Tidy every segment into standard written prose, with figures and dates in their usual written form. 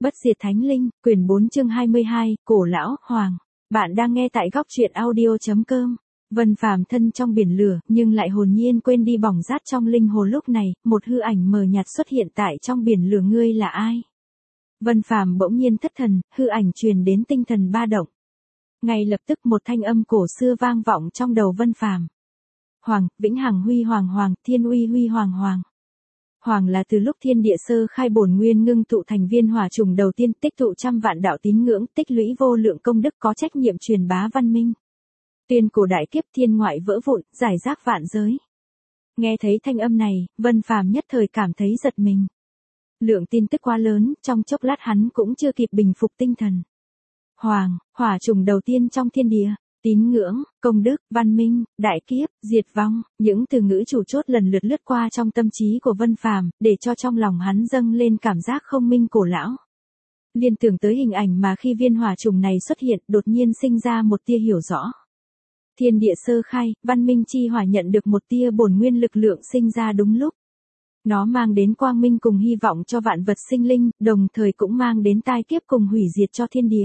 Bất diệt thánh linh, quyển 4 chương 22, cổ lão, Hoàng. Bạn đang nghe tại góc truyện audio.com. Vân Phàm thân trong biển lửa, nhưng lại hồn nhiên quên đi bỏng rát trong linh hồn lúc này, một hư ảnh mờ nhạt xuất hiện tại trong biển lửa. Ngươi là ai? Vân Phàm bỗng nhiên thất thần, hư ảnh truyền đến tinh thần ba động. Ngay lập tức một thanh âm cổ xưa vang vọng trong đầu Vân Phàm. Hoàng, vĩnh hằng huy hoàng hoàng, thiên uy huy hoàng hoàng. Hoàng là từ lúc thiên địa sơ khai bổn nguyên ngưng tụ thành viên hỏa trùng đầu tiên, tích tụ trăm vạn đạo tín ngưỡng, tích lũy vô lượng công đức, có trách nhiệm truyền bá văn minh. Tuyên cổ đại kiếp thiên ngoại vỡ vụn, giải rác vạn giới. Nghe thấy thanh âm này, Vân Phàm nhất thời cảm thấy giật mình. Lượng tin tức quá lớn, trong chốc lát hắn cũng chưa kịp bình phục tinh thần. Hoàng, hỏa trùng đầu tiên trong thiên địa. Tín ngưỡng, công đức, văn minh, đại kiếp, diệt vong, những từ ngữ chủ chốt lần lượt lướt qua trong tâm trí của Vân Phàm, để cho trong lòng hắn dâng lên cảm giác không minh cổ lão. Liên tưởng tới hình ảnh mà khi viên hỏa trùng này xuất hiện, đột nhiên sinh ra một tia hiểu rõ. Thiên địa sơ khai, văn minh chi hỏa nhận được một tia bổn nguyên lực lượng sinh ra đúng lúc. Nó mang đến quang minh cùng hy vọng cho vạn vật sinh linh, đồng thời cũng mang đến tai kiếp cùng hủy diệt cho thiên địa.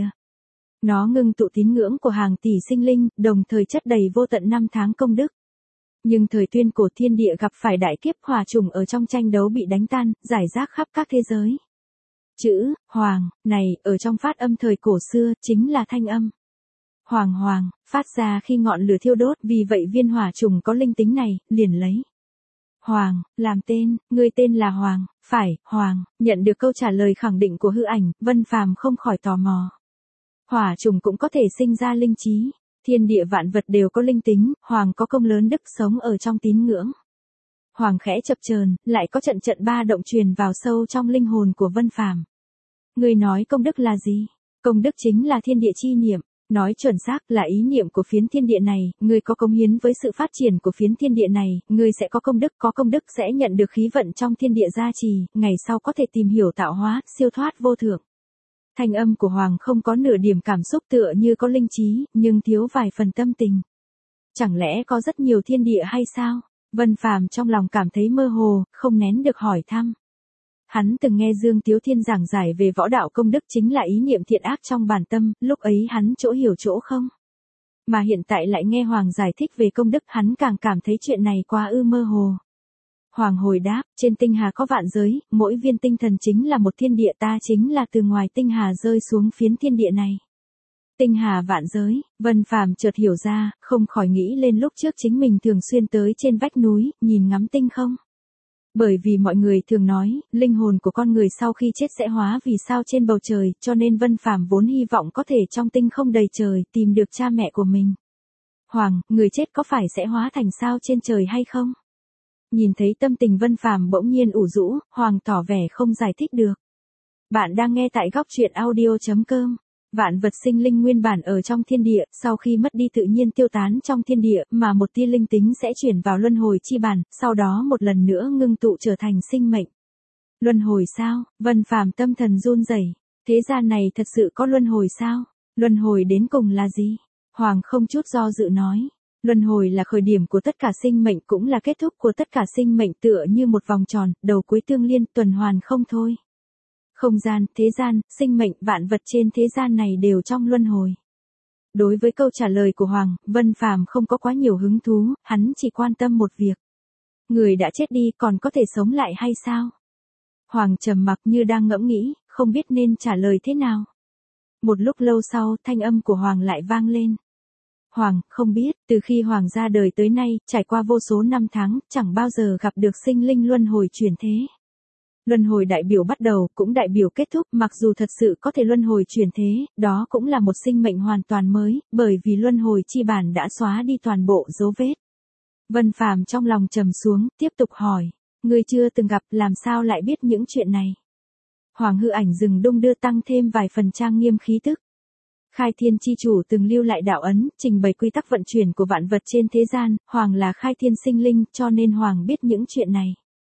Nó ngưng tụ tín ngưỡng của hàng tỷ sinh linh, đồng thời chất đầy vô tận năm tháng công đức. Nhưng thời tuyên cổ thiên địa gặp phải đại kiếp, hỏa trùng ở trong tranh đấu bị đánh tan, giải rác khắp các thế giới. Chữ Hoàng này ở trong phát âm thời cổ xưa chính là thanh âm Hoàng Hoàng, phát ra khi ngọn lửa thiêu đốt, vì vậy viên hỏa trùng có linh tính này, liền lấy Hoàng làm tên. Ngươi tên là Hoàng, phải, Hoàng. Nhận được câu trả lời khẳng định của hư ảnh, Vân Phàm không khỏi tò mò. Hỏa trùng cũng có thể sinh ra linh trí, thiên địa vạn vật đều có linh tính, Hoàng có công lớn đức sống ở trong tín ngưỡng. Hoàng khẽ chập chờn, lại có trận trận ba động truyền vào sâu trong linh hồn của Vân Phàm. Ngươi nói công đức là gì? Công đức chính là thiên địa chi niệm, nói chuẩn xác là ý niệm của phiến thiên địa này, ngươi có cống hiến với sự phát triển của phiến thiên địa này, ngươi sẽ có công đức sẽ nhận được khí vận trong thiên địa gia trì, ngày sau có thể tìm hiểu tạo hóa, siêu thoát vô thượng. Thanh âm của Hoàng không có nửa điểm cảm xúc, tựa như có linh trí, nhưng thiếu vài phần tâm tình. Chẳng lẽ có rất nhiều thiên địa hay sao? Vân Phàm trong lòng cảm thấy mơ hồ, không nén được hỏi thăm. Hắn từng nghe Dương Tiếu Thiên giảng giải về võ đạo công đức chính là ý niệm thiện ác trong bản tâm, lúc ấy hắn chỗ hiểu chỗ không. Mà hiện tại lại nghe Hoàng giải thích về công đức, hắn càng cảm thấy chuyện này quá mơ hồ. Hoàng hồi đáp, trên tinh hà có vạn giới, mỗi viên tinh thần chính là một thiên địa, ta chính là từ ngoài tinh hà rơi xuống phiến thiên địa này. Tinh hà vạn giới, Vân Phàm chợt hiểu ra, không khỏi nghĩ lên lúc trước chính mình thường xuyên tới trên vách núi, nhìn ngắm tinh không. Bởi vì mọi người thường nói, linh hồn của con người sau khi chết sẽ hóa vì sao trên bầu trời, cho nên Vân Phàm vốn hy vọng có thể trong tinh không đầy trời tìm được cha mẹ của mình. Hoàng, người chết có phải sẽ hóa thành sao trên trời hay không? Nhìn thấy tâm tình Vân Phàm bỗng nhiên ủ rũ, Hoàng tỏ vẻ không giải thích được. Bạn đang nghe tại góc truyện audio.com. Vạn vật sinh linh nguyên bản ở trong thiên địa, sau khi mất đi tự nhiên tiêu tán trong thiên địa, mà một tia linh tính sẽ chuyển vào luân hồi chi bản, sau đó một lần nữa ngưng tụ trở thành sinh mệnh. Luân hồi sao? Vân Phàm tâm thần run rẩy. Thế gian này thật sự có luân hồi sao? Luân hồi đến cùng là gì? Hoàng không chút do dự nói. Luân hồi là khởi điểm của tất cả sinh mệnh, cũng là kết thúc của tất cả sinh mệnh, tựa như một vòng tròn, đầu cuối tương liên, tuần hoàn không thôi. Không gian, thế gian, sinh mệnh, vạn vật trên thế gian này đều trong luân hồi. Đối với câu trả lời của Hoàng, Vân Phàm không có quá nhiều hứng thú, hắn chỉ quan tâm một việc. Người đã chết đi còn có thể sống lại hay sao? Hoàng trầm mặc như đang ngẫm nghĩ, không biết nên trả lời thế nào. Một lúc lâu sau, thanh âm của Hoàng lại vang lên. Hoàng, không biết, từ khi Hoàng ra đời tới nay, trải qua vô số năm tháng, chẳng bao giờ gặp được sinh linh luân hồi chuyển thế. Luân hồi đại biểu bắt đầu, cũng đại biểu kết thúc, mặc dù thật sự có thể luân hồi chuyển thế, đó cũng là một sinh mệnh hoàn toàn mới, bởi vì luân hồi chi bản đã xóa đi toàn bộ dấu vết. Vân Phàm trong lòng trầm xuống, tiếp tục hỏi, ngươi chưa từng gặp, làm sao lại biết những chuyện này? Hoàng hư ảnh dừng đung đưa, tăng thêm vài phần trang nghiêm khí tức. Khai Thiên chi chủ từng lưu lại đạo ấn, trình bày quy tắc vận chuyển của vạn vật trên thế gian, Hoàng là Khai Thiên sinh linh, cho nên Hoàng biết những chuyện này.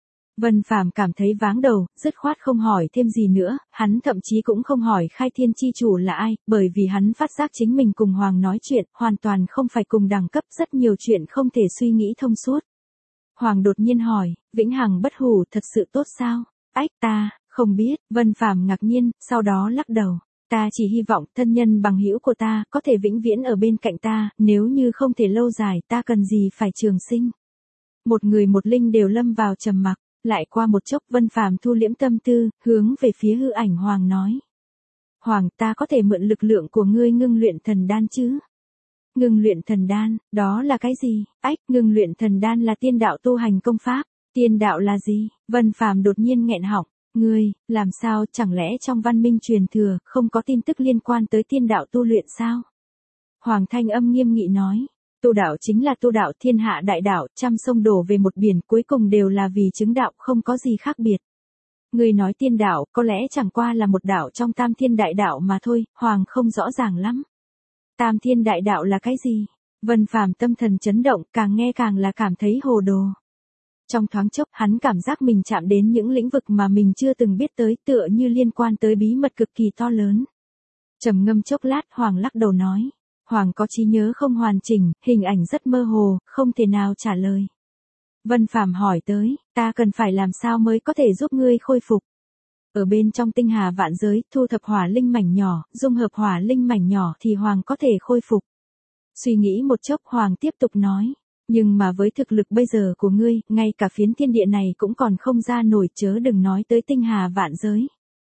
Vân Phàm cảm thấy váng đầu, dứt khoát không hỏi thêm gì nữa, hắn thậm chí cũng không hỏi Khai Thiên chi chủ là ai, bởi vì hắn phát giác chính mình cùng Hoàng nói chuyện, hoàn toàn không phải cùng đẳng cấp, rất nhiều chuyện không thể suy nghĩ thông suốt. Hoàng đột nhiên hỏi, vĩnh hằng bất hủ thật sự tốt sao? Ách ta, Không biết, Vân Phàm ngạc nhiên, sau đó lắc đầu. Ta chỉ hy vọng thân nhân bằng hữu của ta có thể vĩnh viễn ở bên cạnh ta, nếu như không thể lâu dài ta cần gì phải trường sinh. Một người một linh đều lâm vào trầm mặc, lại qua một chốc Vân Phàm thu liễm tâm tư, hướng về phía hư ảnh Hoàng nói. Hoàng, ta có thể mượn lực lượng của ngươi ngưng luyện thần đan chứ? Ngưng luyện thần đan, đó là cái gì? Ách, ngưng luyện thần đan là tiên đạo tu hành công pháp. Tiên đạo là gì? Vân Phàm đột nhiên nghẹn họng. Ngươi, làm sao, chẳng lẽ trong văn minh truyền thừa, không có tin tức liên quan tới tiên đạo tu luyện sao? Hoàng thanh âm nghiêm nghị nói. Tu đạo chính là tu đạo, thiên hạ đại đạo, trăm sông đổ về một biển, cuối cùng đều là vì chứng đạo, không có gì khác biệt. Ngươi nói tiên đạo, có lẽ chẳng qua là một đạo trong tam thiên đại đạo mà thôi, Hoàng không rõ ràng lắm. Tam thiên đại đạo là cái gì? Vân Phàm tâm thần chấn động, càng nghe càng là cảm thấy hồ đồ. Trong thoáng chốc, hắn cảm giác mình chạm đến những lĩnh vực mà mình chưa từng biết tới, tựa như liên quan tới bí mật cực kỳ to lớn. Trầm ngâm chốc lát, Hoàng lắc đầu nói. Hoàng có trí nhớ không hoàn chỉnh, hình ảnh rất mơ hồ, không thể nào trả lời. Vân Phàm hỏi tới, ta cần phải làm sao mới có thể giúp ngươi khôi phục? Ở bên trong tinh hà vạn giới, thu thập hỏa linh mảnh nhỏ, dung hợp hỏa linh mảnh nhỏ thì Hoàng có thể khôi phục. Suy nghĩ một chốc, Hoàng tiếp tục nói. Nhưng mà với thực lực bây giờ của ngươi, ngay cả phiến thiên địa này cũng còn không ra nổi, chớ đừng nói tới tinh hà vạn giới.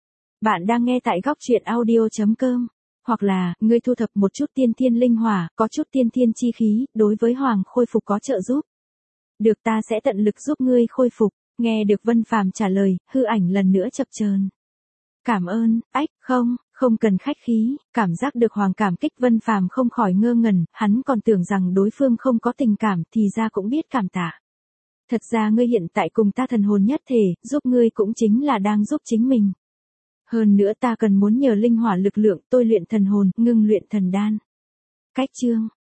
Bạn đang nghe tại góc truyện audio.com. Hoặc là, ngươi thu thập một chút tiên thiên linh hỏa, có chút tiên thiên chi khí, đối với Hoàng khôi phục có trợ giúp. Được, ta sẽ tận lực giúp ngươi khôi phục. Nghe được Vân Phàm trả lời, hư ảnh lần nữa chập chờn. Cảm ơn, ách, không cần khách khí, cảm giác được Hoàng cảm kích Vân Phàm không khỏi ngơ ngẩn, hắn còn tưởng rằng đối phương không có tình cảm thì ra cũng biết cảm tạ. Thật ra ngươi hiện tại cùng ta thần hồn nhất thể, giúp ngươi cũng chính là đang giúp chính mình. Hơn nữa ta cần muốn nhờ linh hỏa lực lượng tôi luyện thần hồn, ngưng luyện thần đan. Cách chương